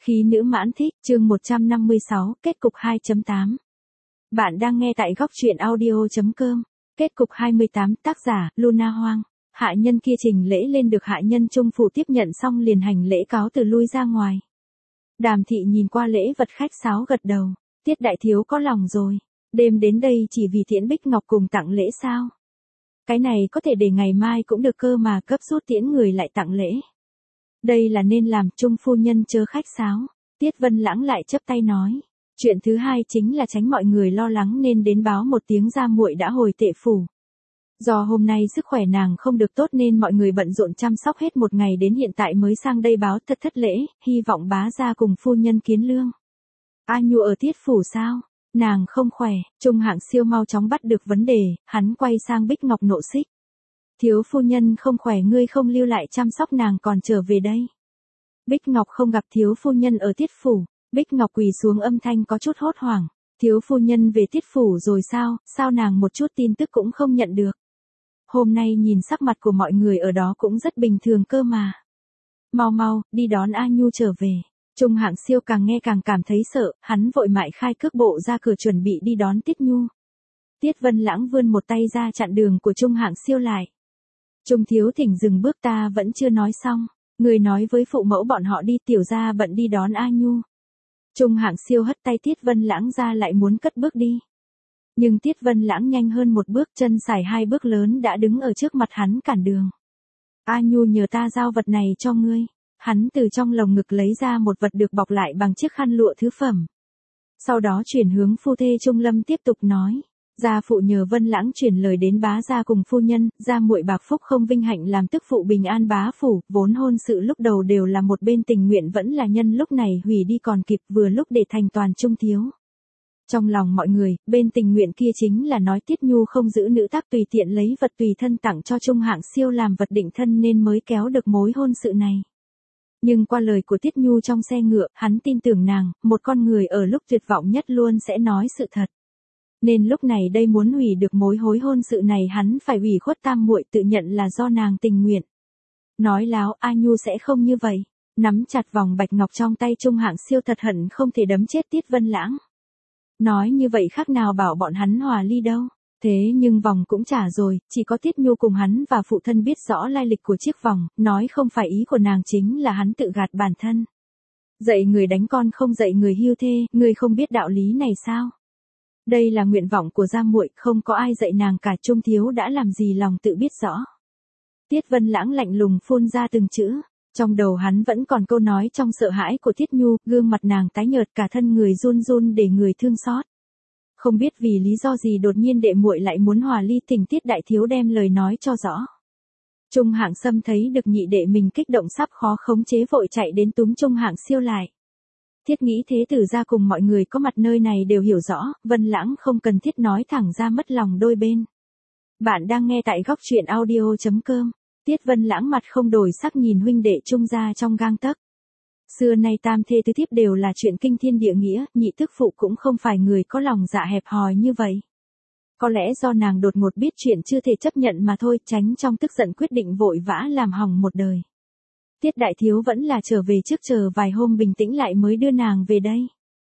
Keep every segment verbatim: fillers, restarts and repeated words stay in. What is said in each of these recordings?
Khí nữ mãn thích, chương một trăm năm mươi sáu, kết cục hai chấm tám. Bạn đang nghe tại góc truyện audio.com. Kết cục hai mươi tám, tác giả, Luna Hoang. Hạ nhân kia trình lễ lên được hạ nhân trung phủ tiếp nhận xong liền hành lễ cáo từ lui ra ngoài. Đàm thị nhìn qua lễ vật khách sáo gật đầu. Tiết đại thiếu có lòng rồi. Đêm đến đây chỉ vì Tiễn Bích Ngọc cùng tặng lễ sao? Cái này có thể để ngày mai cũng được cơ mà, cấp rút tiễn người lại tặng lễ. Đây là nên làm, trung phu nhân chớ khách sáo. Tiết Vân Lãng lại chắp tay nói. Chuyện thứ hai chính là tránh mọi người lo lắng nên đến báo một tiếng gia muội đã hồi Tệ phủ. Do hôm nay sức khỏe nàng không được tốt nên mọi người bận rộn chăm sóc hết một ngày đến hiện tại mới sang đây báo thật thất lễ, hy vọng bá gia cùng phu nhân kiến lương. A Nhu ở Tiết phủ sao? Nàng không khỏe. Trung Hạng Siêu mau chóng bắt được vấn đề, hắn quay sang Bích Ngọc nộ xích. Thiếu phu nhân không khỏe, ngươi không lưu lại chăm sóc nàng còn trở về đây. Bích Ngọc không gặp thiếu phu nhân ở Tiết phủ. Bích Ngọc quỳ xuống, âm thanh có chút hốt hoảng. Thiếu phu nhân về Tiết phủ rồi sao, sao nàng một chút tin tức cũng không nhận được. Hôm nay nhìn sắc mặt của mọi người ở đó cũng rất bình thường cơ mà. Mau mau, đi đón A Nhu trở về. Trung Hạng Siêu càng nghe càng cảm thấy sợ, hắn vội mại khai cước bộ ra cửa chuẩn bị đi đón Tiết Nhu. Tiết Vân Lãng vươn một tay ra chặn đường của Trung Hạng Siêu lại. Trung thiếu thỉnh dừng bước, ta vẫn chưa nói xong. Người nói với phụ mẫu bọn họ đi, tiểu gia bận đi đón A Nhu. Trung Hạng Siêu hất tay Tiết Vân Lãng ra lại muốn cất bước đi. Nhưng Tiết Vân Lãng nhanh hơn một bước, chân sải hai bước lớn đã đứng ở trước mặt hắn cản đường. A Nhu nhờ ta giao vật này cho ngươi. Hắn từ trong lồng ngực lấy ra một vật được bọc lại bằng chiếc khăn lụa thứ phẩm. Sau đó chuyển hướng phu thê Trung Lâm tiếp tục nói. Gia phụ nhờ Vân Lãng chuyển lời đến bá gia cùng phu nhân, gia muội bạc phúc không vinh hạnh làm tức phụ bình an bá phủ, vốn hôn sự lúc đầu đều là một bên tình nguyện vẫn là nhân lúc này hủy đi còn kịp, vừa lúc để thành toàn Trung thiếu. Trong lòng mọi người, bên tình nguyện kia chính là nói Tiết Nhu không giữ nữ tác tùy tiện lấy vật tùy thân tặng cho Trung Hạng Siêu làm vật định thân nên mới kéo được mối hôn sự này. Nhưng qua lời của Tiết Nhu trong xe ngựa, hắn tin tưởng nàng, một con người ở lúc tuyệt vọng nhất luôn sẽ nói sự thật. Nên lúc này đây muốn hủy được mối hối hôn sự này hắn phải ủy khuất tam muội, tự nhận là do nàng tình nguyện. Nói láo, A Nhu sẽ không như vậy. Nắm chặt vòng bạch ngọc trong tay Trung Hạng Siêu thật hận không thể đấm chết Tiết Vân Lãng. Nói như vậy khác nào bảo bọn hắn hòa ly đâu. Thế nhưng vòng cũng trả rồi, chỉ có Tiết Nhu cùng hắn và phụ thân biết rõ lai lịch của chiếc vòng, nói không phải ý của nàng chính là hắn tự gạt bản thân. Dạy người đánh con không dạy người hiu thê, người không biết đạo lý này sao? Đây là nguyện vọng của gia muội, không có ai dạy nàng cả, Trung thiếu đã làm gì lòng tự biết rõ. Tiết Vân Lãng lạnh lùng phun ra từng chữ, trong đầu hắn vẫn còn câu nói trong sợ hãi của Tiết Nhu, gương mặt nàng tái nhợt cả thân người run run để người thương xót. Không biết vì lý do gì đột nhiên đệ muội lại muốn hòa ly, tình Tiết đại thiếu đem lời nói cho rõ. Trung Hạng Sâm thấy được nhị đệ mình kích động sắp khó khống chế vội chạy đến túm Trung Hạng Siêu lại. Thiết nghĩ thế tử ra cùng mọi người có mặt nơi này đều hiểu rõ, Vân Lãng không cần thiết nói thẳng ra mất lòng đôi bên. Bạn đang nghe tại góc truyện audio.com. Tiết Vân Lãng mặt không đổi sắc nhìn huynh đệ Trung gia trong gang tấc. Xưa nay tam thê tứ thiếp đều là chuyện kinh thiên địa nghĩa, nhị tức phụ cũng không phải người có lòng dạ hẹp hòi như vậy. Có lẽ do nàng đột ngột biết chuyện chưa thể chấp nhận mà thôi, tránh trong tức giận quyết định vội vã làm hỏng một đời. Tiết đại thiếu vẫn là trở về trước, chờ vài hôm bình tĩnh lại mới đưa nàng về đây.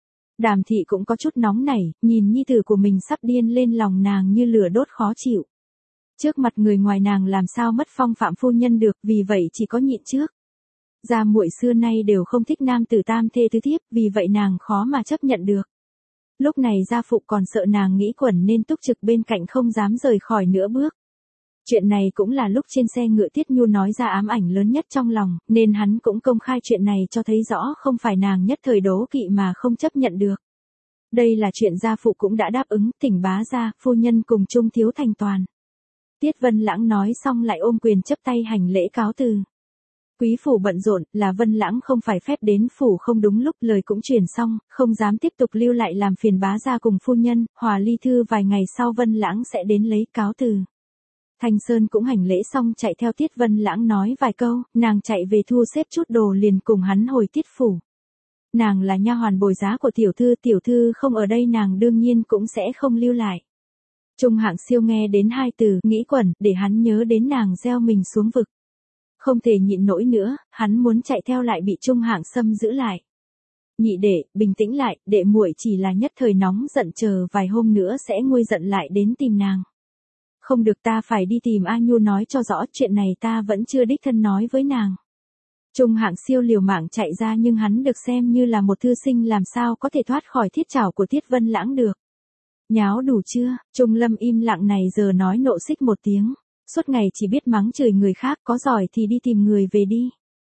Đàm thị cũng có chút nóng nảy, nhìn nhi tử của mình sắp điên lên, lòng nàng như lửa đốt khó chịu. Trước mặt người ngoài nàng làm sao mất phong phạm phu nhân được, vì vậy chỉ có nhịn trước. Gia muội xưa nay đều không thích nam tử tam thê tứ thiếp, vì vậy nàng khó mà chấp nhận được. Lúc này gia phụ còn sợ nàng nghĩ quẩn nên túc trực bên cạnh không dám rời khỏi nửa bước. Chuyện này cũng là lúc trên xe ngựa Tiết Nhu nói ra ám ảnh lớn nhất trong lòng, nên hắn cũng công khai chuyện này cho thấy rõ không phải nàng nhất thời đố kỵ mà không chấp nhận được. Đây là chuyện gia phụ cũng đã đáp ứng, thỉnh bá gia, phu nhân cùng Trung thiếu thành toàn. Tiết Vân Lãng nói xong lại ôm quyền chấp tay hành lễ cáo từ. Quý phủ bận rộn, là Vân Lãng không phải phép đến phủ không đúng lúc, lời cũng truyền xong, không dám tiếp tục lưu lại làm phiền bá gia cùng phu nhân, hòa ly thư vài ngày sau Vân Lãng sẽ đến lấy cáo từ. Thanh Sơn cũng hành lễ xong chạy theo Tiết Vân Lãng nói vài câu, nàng chạy về thu xếp chút đồ liền cùng hắn hồi Tiết phủ. Nàng là nha hoàn bồi giá của tiểu thư, tiểu thư không ở đây nàng đương nhiên cũng sẽ không lưu lại. Trung Hạng Siêu nghe đến hai từ, nghĩ quẩn, để hắn nhớ đến nàng gieo mình xuống vực. Không thể nhịn nổi nữa, hắn muốn chạy theo lại bị Trung Hạng Sâm giữ lại. Nhị đệ, bình tĩnh lại, đệ muội chỉ là nhất thời nóng giận, chờ vài hôm nữa sẽ nguôi giận lại đến tìm nàng. Không được, ta phải đi tìm A Nhu nói cho rõ, chuyện này ta vẫn chưa đích thân nói với nàng. Trung Hạng Siêu liều mạng chạy ra, nhưng hắn được xem như là một thư sinh, làm sao có thể thoát khỏi thiết trảo của Tiết Vân Lãng được. Nháo đủ chưa? Trung Lâm im lặng này giờ nói nộ xích một tiếng. Suốt ngày chỉ biết mắng chửi người khác, có giỏi thì đi tìm người về đi.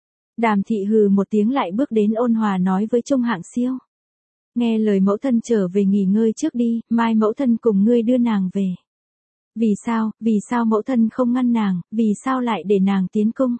Đàm thị hừ một tiếng lại bước đến ôn hòa nói với Trung Hạng Siêu. Nghe lời mẫu thân, trở về nghỉ ngơi trước đi, mai mẫu thân cùng ngươi đưa nàng về. Vì sao, vì sao mẫu thân không ngăn nàng, vì sao lại để nàng tiến cung?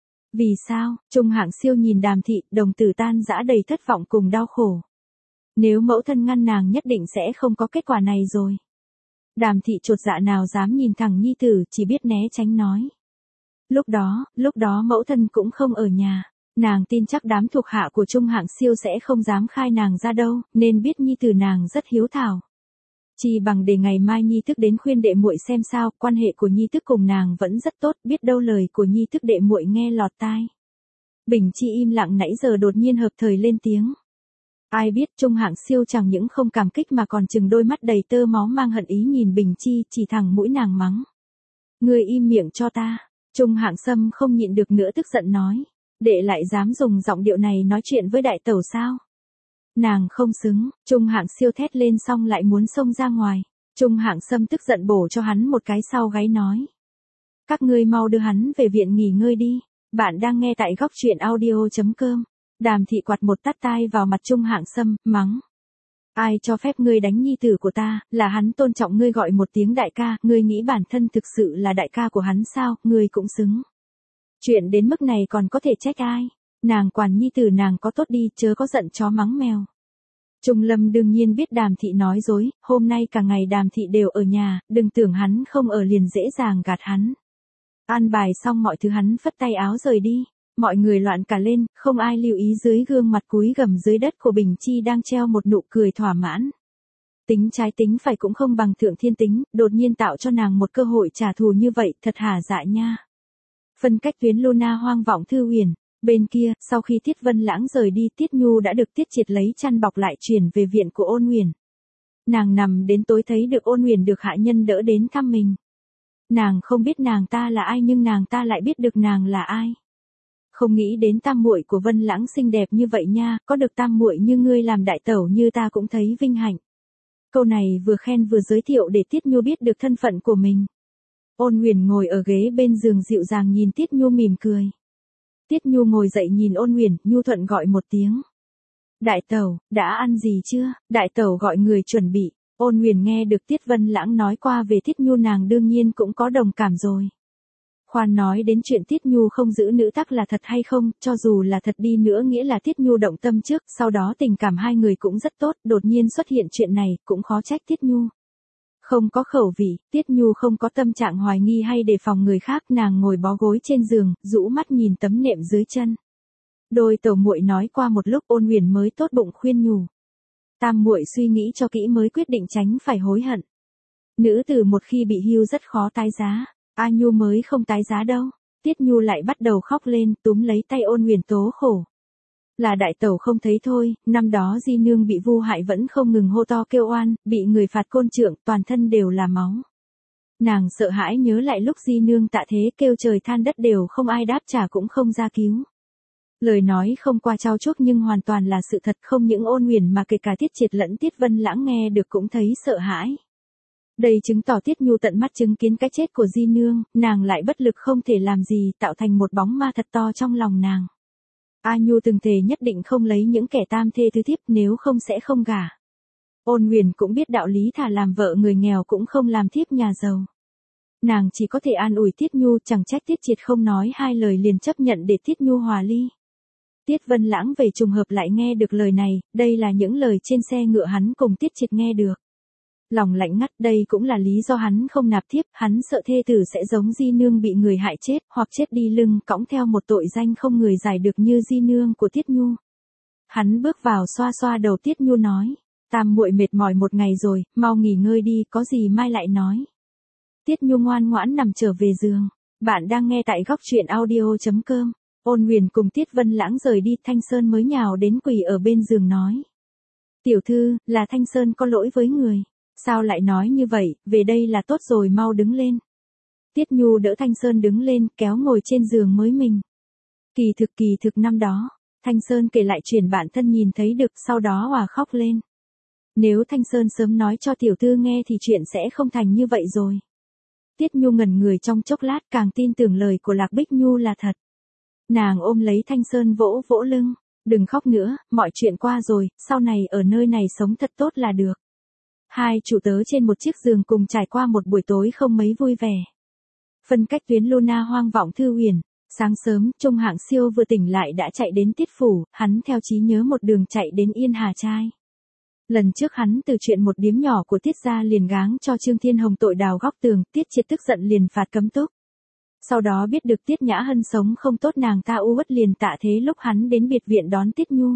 Vì sao? Trung Hạng Siêu nhìn Đàm thị, đồng tử tan rã đầy thất vọng cùng đau khổ. Nếu mẫu thân ngăn nàng nhất định sẽ không có kết quả này rồi. Đàm thị chột dạ nào dám nhìn thẳng nhi tử, chỉ biết né tránh nói. Lúc đó, lúc đó mẫu thân cũng không ở nhà. Nàng tin chắc đám thuộc hạ của Trung Hạng Siêu sẽ không dám khai nàng ra đâu, nên biết nhi tử nàng rất hiếu thảo. Chỉ bằng để ngày mai nhi thức đến khuyên đệ muội xem sao, quan hệ của nhi thức cùng nàng vẫn rất tốt, biết đâu lời của nhi thức đệ muội nghe lọt tai. Bình Chi im lặng nãy giờ đột nhiên hợp thời lên tiếng. Ai biết Trung Hạng Siêu chẳng những không cảm kích mà còn chừng đôi mắt đầy tơ máu mang hận ý nhìn Bình Chi, chỉ thẳng mũi nàng mắng. Ngươi im miệng cho ta. Trung Hạng Sâm không nhịn được nữa tức giận nói. Đệ lại dám dùng giọng điệu này nói chuyện với đại tẩu sao? Nàng không xứng. Trung Hạng Siêu thét lên xong lại muốn xông ra ngoài. Trung Hạng Sâm tức giận bổ cho hắn một cái sau gáy nói. Các ngươi mau đưa hắn về viện nghỉ ngơi đi. Bạn đang nghe tại góc truyện audio chấm com. Đàm thị quạt một tát tai vào mặt Trung Hạng Sâm, mắng. Ai cho phép ngươi đánh nhi tử của ta, là hắn tôn trọng ngươi gọi một tiếng đại ca, ngươi nghĩ bản thân thực sự là đại ca của hắn sao, ngươi cũng xứng. Chuyện đến mức này còn có thể trách ai, nàng quản nhi tử nàng có tốt đi, chớ có giận chó mắng mèo. Trung Lâm đương nhiên biết Đàm thị nói dối, hôm nay cả ngày Đàm thị đều ở nhà, đừng tưởng hắn không ở liền dễ dàng gạt hắn. An bài xong mọi thứ hắn phất tay áo rời đi. Mọi người loạn cả lên, không ai lưu ý dưới gương mặt cúi gằm dưới đất của Bình Chi đang treo một nụ cười thỏa mãn. Tính trái tính phải cũng không bằng Thượng Thiên tính, đột nhiên tạo cho nàng một cơ hội trả thù như vậy, thật hả dạ nha. Phân cách tuyến Luna hoang vọng Thư Huyền. Bên kia, sau khi Tiết Vân Lãng rời đi, Tiết Nhu đã được Tiết Triệt lấy chăn bọc lại chuyển về viện của Ôn Huyền. Nàng nằm đến tối thấy được Ôn Huyền được hạ nhân đỡ đến thăm mình. Nàng không biết nàng ta là ai nhưng nàng ta lại biết được nàng là ai. Không nghĩ đến tam muội của Vân Lãng xinh đẹp như vậy nha, có được tam muội như ngươi làm đại tẩu như ta cũng thấy vinh hạnh. Câu này vừa khen vừa giới thiệu để Tiết Nhu biết được thân phận của mình. Ôn Huyền ngồi ở ghế bên giường dịu dàng nhìn Tiết Nhu mỉm cười. Tiết Nhu ngồi dậy nhìn Ôn Huyền, nhu thuận gọi một tiếng. Đại tẩu, đã ăn gì chưa? Đại tẩu gọi người chuẩn bị. Ôn Huyền nghe được Tiết Vân Lãng nói qua về Tiết Nhu nàng đương nhiên cũng có đồng cảm rồi. Khoan nói đến chuyện Tiết Nhu không giữ nữ tắc là thật hay không, cho dù là thật đi nữa nghĩa là Tiết Nhu động tâm trước, sau đó tình cảm hai người cũng rất tốt, đột nhiên xuất hiện chuyện này, cũng khó trách Tiết Nhu. Không có khẩu vị, Tiết Nhu không có tâm trạng hoài nghi hay đề phòng người khác, nàng ngồi bó gối trên giường, rũ mắt nhìn tấm nệm dưới chân. Đôi tẩu muội nói qua một lúc Ôn Huyền mới tốt bụng khuyên nhủ. Tam muội suy nghĩ cho kỹ mới quyết định tránh phải hối hận. Nữ tử một khi bị hưu rất khó tái giá. A Nhu mới không tái giá đâu. Tiết Nhu lại bắt đầu khóc lên, túm lấy tay Ôn Huyền tố khổ. Là đại tẩu không thấy thôi, năm đó Di Nương bị vu hại vẫn không ngừng hô to kêu oan, bị người phạt côn trượng, toàn thân đều là máu. Nàng sợ hãi nhớ lại lúc Di Nương tạ thế kêu trời than đất đều không ai đáp trả cũng không ra cứu. Lời nói không qua trao chuốt nhưng hoàn toàn là sự thật, không những Ôn Huyền mà kể cả Tiết Triệt lẫn Tiết Vân Lãng nghe được cũng thấy sợ hãi. Đây chứng tỏ Tiết Nhu tận mắt chứng kiến cái chết của Di Nương, nàng lại bất lực không thể làm gì, tạo thành một bóng ma thật to trong lòng nàng. A Nhu từng thề nhất định không lấy những kẻ tam thê tứ thiếp, nếu không sẽ không gả. Ôn Huyền cũng biết đạo lý, thà làm vợ người nghèo cũng không làm thiếp nhà giàu. Nàng chỉ có thể an ủi Tiết Nhu, chẳng trách Tiết Triệt không nói hai lời liền chấp nhận để Tiết Nhu hòa ly. Tiết Vân Lãng về trùng hợp lại nghe được lời này, đây là những lời trên xe ngựa hắn cùng Tiết Triệt nghe được. Lòng lạnh ngắt, đây cũng là lý do hắn không nạp thiếp, hắn sợ thê tử sẽ giống Di Nương bị người hại chết, hoặc chết đi lưng cõng theo một tội danh không người giải được như Di Nương của Tiết Nhu. Hắn bước vào xoa xoa đầu Tiết Nhu nói, tam muội mệt mỏi một ngày rồi, mau nghỉ ngơi đi, có gì mai lại nói. Tiết Nhu ngoan ngoãn nằm trở về giường. Bạn đang nghe tại góc truyện audio chấm com. Ôn Huyền cùng Tiết Vân Lãng rời đi, Thanh Sơn mới nhào đến quỳ ở bên giường nói. Tiểu thư, là Thanh Sơn có lỗi với người. Sao lại nói như vậy, về đây là tốt rồi, mau đứng lên. Tiết Nhu đỡ Thanh Sơn đứng lên, kéo ngồi trên giường mới mình. Kỳ thực kỳ thực năm đó, Thanh Sơn kể lại chuyện bản thân nhìn thấy được, sau đó hòa khóc lên. Nếu Thanh Sơn sớm nói cho tiểu thư nghe thì chuyện sẽ không thành như vậy rồi. Tiết Nhu ngẩn người trong chốc lát, càng tin tưởng lời của Lạc Bích Nhu là thật. Nàng ôm lấy Thanh Sơn vỗ vỗ lưng. Đừng khóc nữa, mọi chuyện qua rồi, sau này ở nơi này sống thật tốt là được. Hai chủ tớ trên một chiếc giường cùng trải qua một buổi tối không mấy vui vẻ. Phân cách tuyến Luna Hoang vọng Thư Huyền. Sáng sớm, Trung Hạng Siêu vừa tỉnh lại đã chạy đến Tiết Phủ, hắn theo trí nhớ một đường chạy đến Yên Hà Trai. Lần trước hắn từ chuyện một điếm nhỏ của Tiết gia liền gáng cho Trương Thiên Hồng tội đào góc tường, Tiết Triệt tức giận liền phạt cấm túc. Sau đó biết được Tiết Nhã Hân sống không tốt, nàng ta u uất liền tạ thế lúc hắn đến biệt viện đón Tiết Nhu.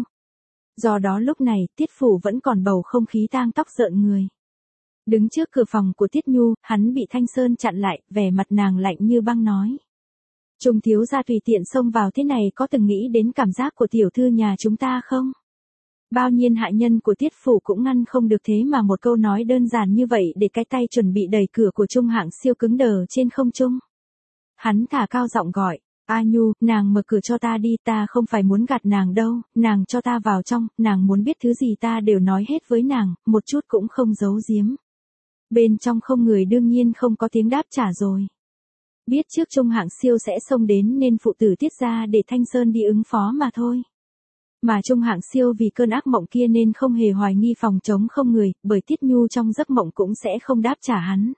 Do đó lúc này, Tiết Phủ vẫn còn bầu không khí tang tóc rợn người. Đứng trước cửa phòng của Tiết Nhu, hắn bị Thanh Sơn chặn lại, vẻ mặt nàng lạnh như băng nói. Trung thiếu gia tùy tiện xông vào thế này, có từng nghĩ đến cảm giác của tiểu thư nhà chúng ta không? Bao nhiêu hạ nhân của Tiết Phủ cũng ngăn không được, thế mà một câu nói đơn giản như vậy để cái tay chuẩn bị đẩy cửa của Trung Hạng Siêu cứng đờ trên không trung. Hắn thả cao giọng gọi, A Nhu, nàng mở cửa cho ta đi, ta không phải muốn gạt nàng đâu, nàng cho ta vào trong, nàng muốn biết thứ gì ta đều nói hết với nàng, một chút cũng không giấu giếm. Bên trong không người, đương nhiên không có tiếng đáp trả rồi. Biết trước Trung Hạng Siêu sẽ xông đến nên phụ tử Tiết ra để Thanh Sơn đi ứng phó mà thôi. Mà Trung Hạng Siêu vì cơn ác mộng kia nên không hề hoài nghi phòng trống không người, bởi Tiết Nhu trong giấc mộng cũng sẽ không đáp trả hắn.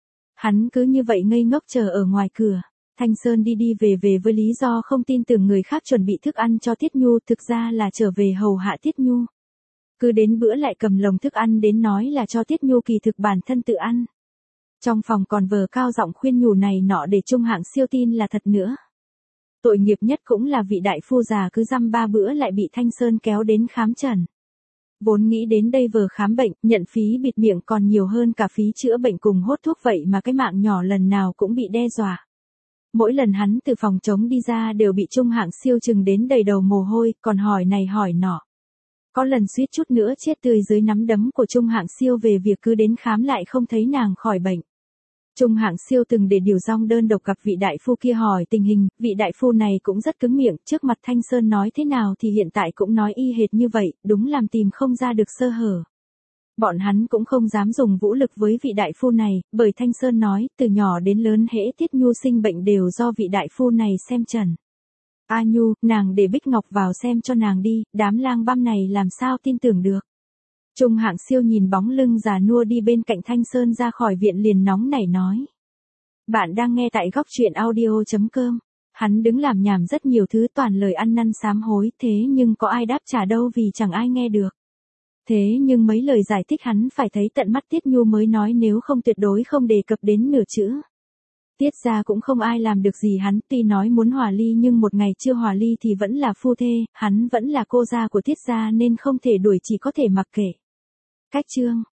Hắn cứ như vậy ngây ngốc chờ ở ngoài cửa. Thanh Sơn đi đi về về với lý do không tin tưởng người khác chuẩn bị thức ăn cho Tiết Nhu, thực ra là trở về hầu hạ Tiết Nhu. Cứ đến bữa lại cầm lồng thức ăn đến nói là cho Tiết Nhu, kỳ thực bản thân tự ăn. Trong phòng còn vờ cao giọng khuyên nhủ này nọ để Trung Hạng Siêu tin là thật nữa. Tội nghiệp nhất cũng là vị đại phu già cứ dăm ba bữa lại bị Thanh Sơn kéo đến khám trần. Vốn nghĩ đến đây vừa khám bệnh, nhận phí bịt miệng còn nhiều hơn cả phí chữa bệnh cùng hốt thuốc, vậy mà cái mạng nhỏ lần nào cũng bị đe dọa. Mỗi lần hắn từ phòng trống đi ra đều bị Trung Hạng Siêu chừng đến đầy đầu mồ hôi, còn hỏi này hỏi nọ. Có lần suýt chút nữa chết tươi dưới nắm đấm của Trung Hạng Siêu về việc cứ đến khám lại không thấy nàng khỏi bệnh. Trung Hạng Siêu từng để điều dong đơn độc gặp vị đại phu kia hỏi tình hình, vị đại phu này cũng rất cứng miệng, trước mặt Thanh Sơn nói thế nào thì hiện tại cũng nói y hệt như vậy, đúng làm tìm không ra được sơ hở. Bọn hắn cũng không dám dùng vũ lực với vị đại phu này, bởi Thanh Sơn nói, từ nhỏ đến lớn hễ Tiết Nhu sinh bệnh đều do vị đại phu này xem trần. A Nhu, nàng để Bích Ngọc vào xem cho nàng đi, đám lang băm này làm sao tin tưởng được. Trung Hạng Siêu nhìn bóng lưng già nua đi bên cạnh Thanh Sơn ra khỏi viện liền nóng nảy nói. Bạn đang nghe tại góc truyện audio chấm com. Hắn đứng làm nhảm rất nhiều thứ, toàn lời ăn năn sám hối, thế nhưng có ai đáp trả đâu vì chẳng ai nghe được. Thế nhưng mấy lời giải thích hắn phải thấy tận mắt Tiết Nhu mới nói, nếu không tuyệt đối không đề cập đến nửa chữ. Tiết ra cũng không ai làm được gì hắn, tuy nói muốn hòa ly nhưng một ngày chưa hòa ly thì vẫn là phu thê, hắn vẫn là cô gia của Tiết gia nên không thể đuổi, chỉ có thể mặc kệ. Cách chương